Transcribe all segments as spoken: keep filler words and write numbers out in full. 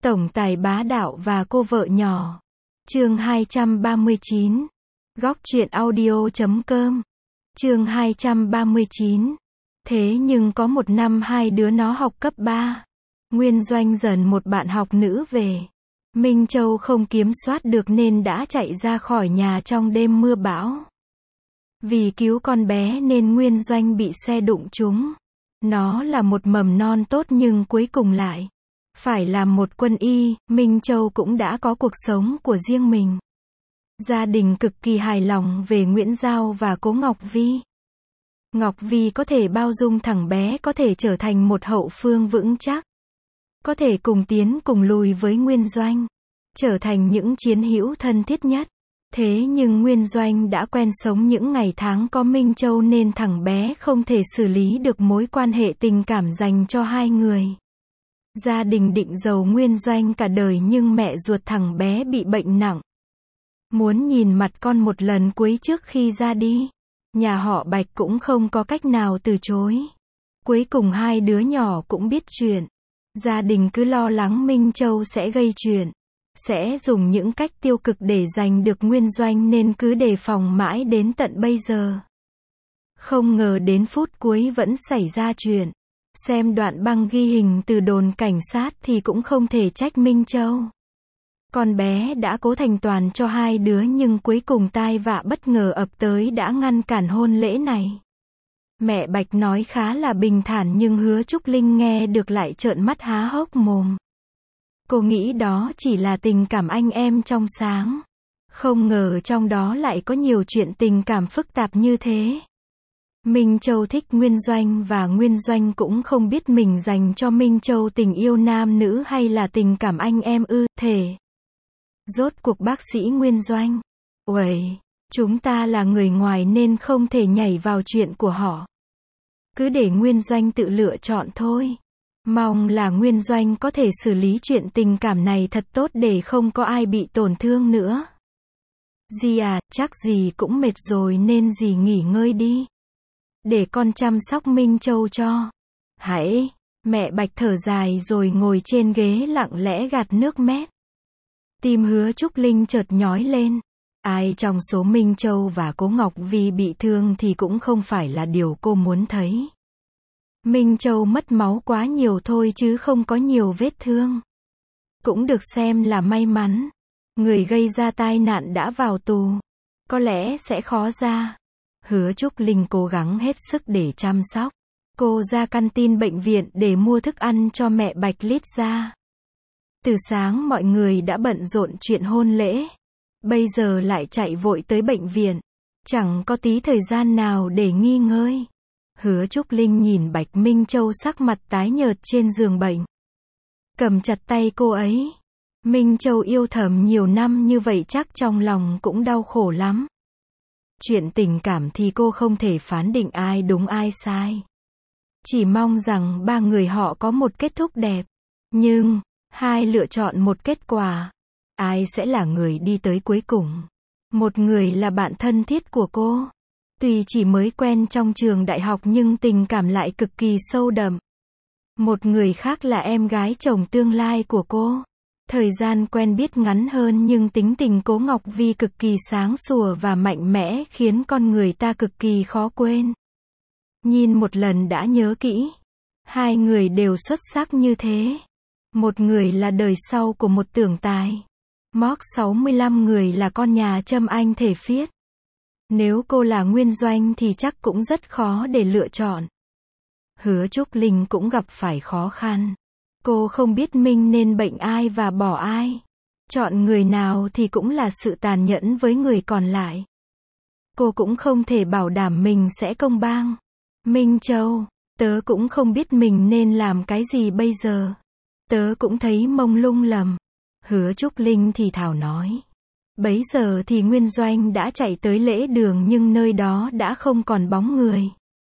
Tổng tài bá đạo và cô vợ nhỏ. Chương hai trăm ba mươi chín. Góc truyện audio chấm com. Chương hai trăm ba mươi chín. Thế nhưng có một năm hai đứa nó học cấp ba. Nguyên Doanh dần một bạn học nữ về. Minh Châu không kiểm soát được nên đã chạy ra khỏi nhà trong đêm mưa bão. Vì cứu con bé nên Nguyên Doanh bị xe đụng trúng. Nó là một mầm non tốt nhưng cuối cùng lại phải làm một quân y. Minh Châu cũng đã có cuộc sống của riêng mình. Gia đình cực kỳ hài lòng về Nguyễn Giao và cố Ngọc Vi. Ngọc Vi có thể bao dung thằng bé, có thể trở thành một hậu phương vững chắc. Có thể cùng tiến cùng lùi với Nguyên Doanh. Trở thành những chiến hữu thân thiết nhất. Thế nhưng Nguyên Doanh đã quen sống những ngày tháng có Minh Châu nên thằng bé không thể xử lý được mối quan hệ tình cảm dành cho hai người. Gia đình định giàu Nguyên Doanh cả đời nhưng mẹ ruột thằng bé bị bệnh nặng. Muốn nhìn mặt con một lần cuối trước khi ra đi. Nhà họ Bạch cũng không có cách nào từ chối. Cuối cùng hai đứa nhỏ cũng biết chuyện. Gia đình cứ lo lắng Minh Châu sẽ gây chuyện. Sẽ dùng những cách tiêu cực để giành được Nguyên Doanh nên cứ đề phòng mãi đến tận bây giờ. Không ngờ đến phút cuối vẫn xảy ra chuyện. Xem đoạn băng ghi hình từ đồn cảnh sát thì cũng không thể trách Minh Châu. Con bé đã cố thành toàn cho hai đứa nhưng cuối cùng tai vạ bất ngờ ập tới đã ngăn cản hôn lễ này. Mẹ Bạch nói khá là bình thản nhưng Hứa Trúc Linh nghe được lại trợn mắt há hốc mồm. Cô nghĩ đó chỉ là tình cảm anh em trong sáng. Không ngờ trong đó lại có nhiều chuyện tình cảm phức tạp như thế. Minh Châu thích Nguyên Doanh và Nguyên Doanh cũng không biết mình dành cho Minh Châu tình yêu nam nữ hay là tình cảm anh em ư, thể. Rốt cuộc bác sĩ Nguyên Doanh. Uầy, chúng ta là người ngoài nên không thể nhảy vào chuyện của họ. Cứ để Nguyên Doanh tự lựa chọn thôi. Mong là Nguyên Doanh có thể xử lý chuyện tình cảm này thật tốt để không có ai bị tổn thương nữa. Dì à, chắc dì cũng mệt rồi nên dì nghỉ ngơi đi. Để con chăm sóc Minh Châu cho. Hãy, mẹ Bạch thở dài rồi ngồi trên ghế lặng lẽ gạt nước mét. Tim Hứa Trúc Linh chợt nhói lên. Ai trong số Minh Châu và cố Ngọc Vi bị thương thì cũng không phải là điều cô muốn thấy. Minh Châu mất máu quá nhiều thôi chứ không có nhiều vết thương. Cũng được xem là may mắn. Người gây ra tai nạn đã vào tù. Có lẽ sẽ khó ra. Hứa Trúc Linh cố gắng hết sức để chăm sóc. Cô ra căn tin bệnh viện để mua thức ăn cho mẹ Bạch lít ra. Từ sáng mọi người đã bận rộn chuyện hôn lễ. Bây giờ lại chạy vội tới bệnh viện. Chẳng có tí thời gian nào để nghỉ ngơi. Hứa Trúc Linh nhìn Bạch Minh Châu sắc mặt tái nhợt trên giường bệnh. Cầm chặt tay cô ấy. Minh Châu yêu thầm nhiều năm như vậy chắc trong lòng cũng đau khổ lắm. Chuyện tình cảm thì cô không thể phán định ai đúng ai sai. Chỉ mong rằng ba người họ có một kết thúc đẹp. Nhưng, hai lựa chọn một kết quả. Ai sẽ là người đi tới cuối cùng? Một người là bạn thân thiết của cô. Tuy chỉ mới quen trong trường đại học nhưng tình cảm lại cực kỳ sâu đậm. Một người khác là em gái chồng tương lai của cô. Thời gian quen biết ngắn hơn nhưng tính tình cố Ngọc Vi cực kỳ sáng sủa và mạnh mẽ khiến con người ta cực kỳ khó quên. Nhìn một lần đã nhớ kỹ. Hai người đều xuất sắc như thế. Một người là đời sau của một tưởng tài. Móc sáu mươi lăm người là con nhà Trâm Anh thể phiết. Nếu cô là Nguyên Doanh thì chắc cũng rất khó để lựa chọn. Hứa Trúc Linh cũng gặp phải khó khăn. Cô không biết mình nên bệnh ai và bỏ ai. Chọn người nào thì cũng là sự tàn nhẫn với người còn lại. Cô cũng không thể bảo đảm mình sẽ công bằng. Minh Châu, tớ cũng không biết mình nên làm cái gì bây giờ. Tớ cũng thấy mông lung lầm. Hứa Trúc Linh thì thào nói. Bấy giờ thì Nguyên Doanh đã chạy tới lễ đường nhưng nơi đó đã không còn bóng người.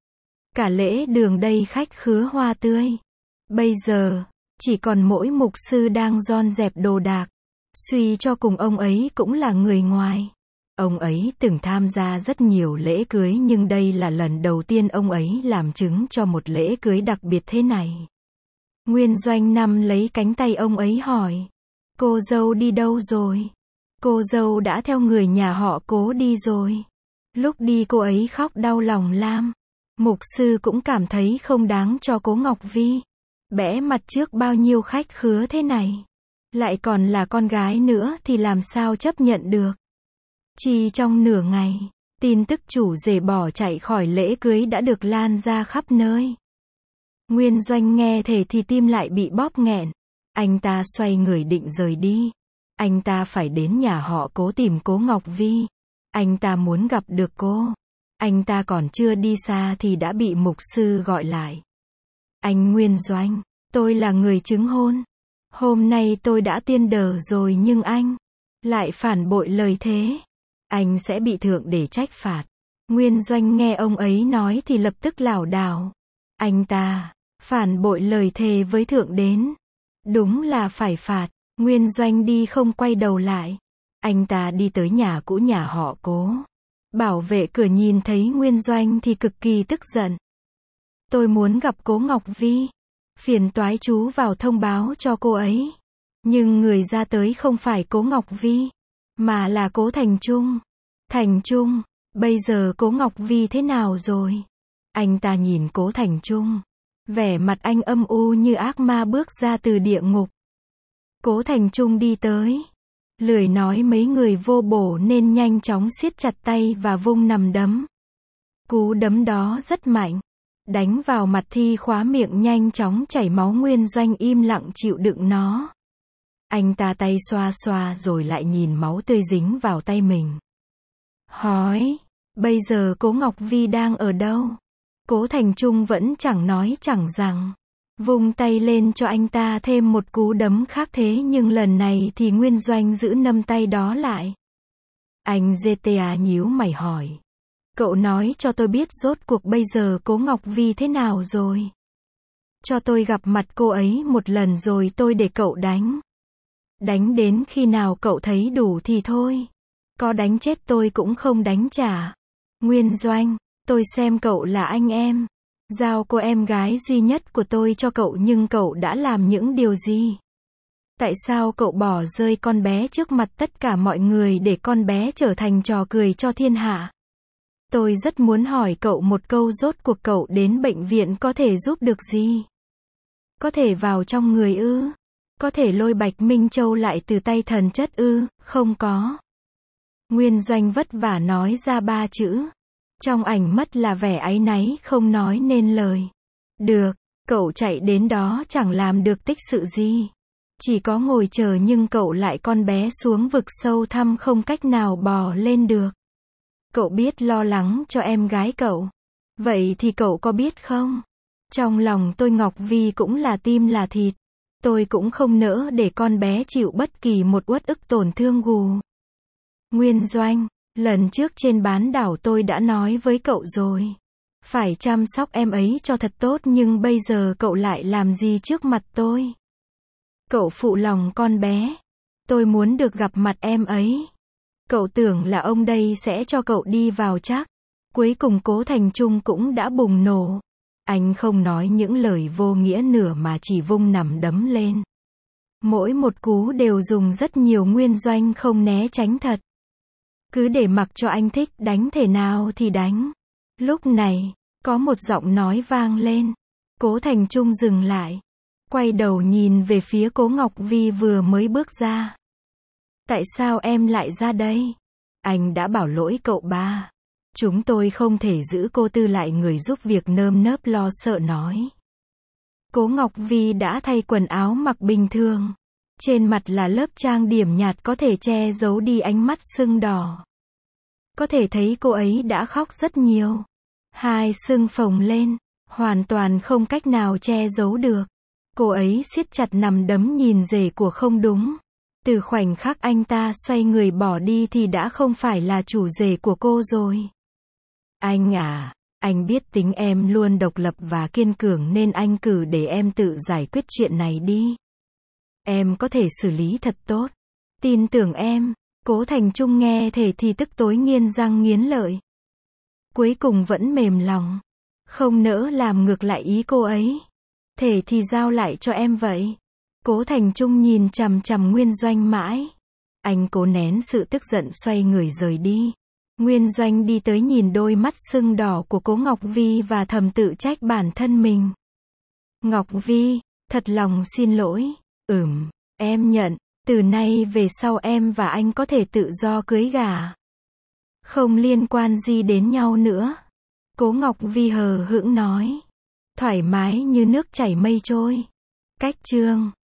Cả lễ đường đây khách khứa hoa tươi. Bây giờ, chỉ còn mỗi mục sư đang dọn dẹp đồ đạc. Suy cho cùng ông ấy cũng là người ngoài. Ông ấy từng tham gia rất nhiều lễ cưới nhưng đây là lần đầu tiên ông ấy làm chứng cho một lễ cưới đặc biệt thế này. Nguyên Doanh nắm lấy cánh tay ông ấy hỏi. Cô dâu đi đâu rồi? Cô dâu đã theo người nhà họ Cố đi rồi. Lúc đi cô ấy khóc đau lòng lắm. Mục sư cũng cảm thấy không đáng cho Cố Ngọc Vi. Bẽ mặt trước bao nhiêu khách khứa thế này. Lại còn là con gái nữa thì làm sao chấp nhận được. Chỉ trong nửa ngày, tin tức chủ rể bỏ chạy khỏi lễ cưới đã được lan ra khắp nơi. Nguyên Doanh nghe thể thì tim lại bị bóp nghẹn. Anh ta xoay người định rời đi. Anh ta phải đến nhà họ Cố tìm Cố Ngọc Vi. Anh ta muốn gặp được cô. Anh ta còn chưa đi xa thì đã bị mục sư gọi lại. Anh Nguyên Doanh, tôi là người chứng hôn. Hôm nay tôi đã tiên đờ rồi nhưng anh lại phản bội lời thế. Anh sẽ bị thượng để trách phạt. Nguyên Doanh nghe ông ấy nói thì lập tức lảo đảo. Anh ta phản bội lời thề với thượng đến. Đúng là phải phạt. Nguyên Doanh đi không quay đầu lại. Anh ta đi tới nhà cũ nhà họ Cố. Bảo vệ cửa nhìn thấy Nguyên Doanh thì cực kỳ tức giận. Tôi muốn gặp Cố Ngọc Vi. Phiền toái chú vào thông báo cho cô ấy. Nhưng người ra tới không phải Cố Ngọc Vi, mà là Cố Thành Trung. Thành Trung, bây giờ Cố Ngọc Vi thế nào rồi? Anh ta nhìn Cố Thành Trung. Vẻ mặt anh âm u như ác ma bước ra từ địa ngục. Cố Thành Trung đi tới. Lười nói mấy người vô bổ nên nhanh chóng siết chặt tay và vung nằm đấm. Cú đấm đó rất mạnh. Đánh vào mặt Thi khóa miệng nhanh chóng chảy máu. Nguyên Doanh im lặng chịu đựng nó. Anh ta tay xoa xoa rồi lại nhìn máu tươi dính vào tay mình. Hỏi, bây giờ Cố Ngọc Vi đang ở đâu? Cố Thành Trung vẫn chẳng nói chẳng rằng. Vung tay lên cho anh ta thêm một cú đấm khác thế nhưng lần này thì Nguyên Doanh giữ nắm tay đó lại. Anh giê tê a nhíu mày hỏi. Cậu nói cho tôi biết rốt cuộc bây giờ Cố Ngọc Vi thế nào rồi. Cho tôi gặp mặt cô ấy một lần rồi tôi để cậu đánh. Đánh đến khi nào cậu thấy đủ thì thôi. Có đánh chết tôi cũng không đánh trả. Nguyên Doanh, tôi xem cậu là anh em. Giao cô em gái duy nhất của tôi cho cậu nhưng cậu đã làm những điều gì? Tại sao cậu bỏ rơi con bé trước mặt tất cả mọi người để con bé trở thành trò cười cho thiên hạ? Tôi rất muốn hỏi cậu một câu rốt cuộc cậu đến bệnh viện có thể giúp được gì? Có thể vào trong người ư? Có thể lôi Bạch Minh Châu lại từ tay thần chất ư? Không có. Nguyên Doanh vất vả nói ra ba chữ. Trong ảnh mất là vẻ áy náy không nói nên lời. Được, cậu chạy đến đó chẳng làm được tích sự gì. Chỉ có ngồi chờ nhưng cậu lại con bé xuống vực sâu thăm không cách nào bò lên được. Cậu biết lo lắng cho em gái cậu. Vậy thì cậu có biết không? Trong lòng tôi Ngọc Vi cũng là tim là thịt. Tôi cũng không nỡ để con bé chịu bất kỳ một uất ức tổn thương gù. Nguyên Doanh, lần trước trên bán đảo tôi đã nói với cậu rồi. Phải chăm sóc em ấy cho thật tốt nhưng bây giờ cậu lại làm gì trước mặt tôi? Cậu phụ lòng con bé. Tôi muốn được gặp mặt em ấy. Cậu tưởng là ông đây sẽ cho cậu đi vào chắc. Cuối cùng Cố Thành Trung cũng đã bùng nổ. Anh không nói những lời vô nghĩa nửa mà chỉ vung nằm đấm lên. Mỗi một cú đều dùng rất nhiều. Nguyên Doanh không né tránh thật. Cứ để mặc cho anh thích đánh thể nào thì đánh. Lúc này, có một giọng nói vang lên. Cố Thành Trung dừng lại. Quay đầu nhìn về phía Cố Ngọc Vi vừa mới bước ra. Tại sao em lại ra đây? Anh đã bảo lỗi cậu ba. Chúng tôi không thể giữ cô Tư lại. Người giúp việc nơm nớp lo sợ nói. Cố Ngọc Vi đã thay quần áo mặc bình thường. Trên mặt là lớp trang điểm nhạt có thể che giấu đi ánh mắt sưng đỏ. Có thể thấy cô ấy đã khóc rất nhiều. Hai sưng phồng lên, hoàn toàn không cách nào che giấu được. Cô ấy siết chặt nằm đấm nhìn rể của không đúng. Từ khoảnh khắc anh ta xoay người bỏ đi thì đã không phải là chủ rể của cô rồi. Anh à, anh biết tính em luôn độc lập và kiên cường nên anh cử để em tự giải quyết chuyện này đi. Em có thể xử lý thật tốt. Tin tưởng em. Cố Thành Trung nghe thể thì tức tối nghiến răng nghiến lợi. Cuối cùng vẫn mềm lòng. Không nỡ làm ngược lại ý cô ấy. Thể thì giao lại cho em vậy. Cố Thành Trung nhìn chằm chằm Nguyên Doanh mãi. Anh cố nén sự tức giận xoay người rời đi. Nguyên Doanh đi tới nhìn đôi mắt sưng đỏ của Cố Ngọc Vi và thầm tự trách bản thân mình. Ngọc Vi, thật lòng xin lỗi. Ừm, em nhận, từ nay về sau em và anh có thể tự do cưới gả. Không liên quan gì đến nhau nữa. Cố Ngọc Vi hờ hững nói. Thoải mái như nước chảy mây trôi. Cách chương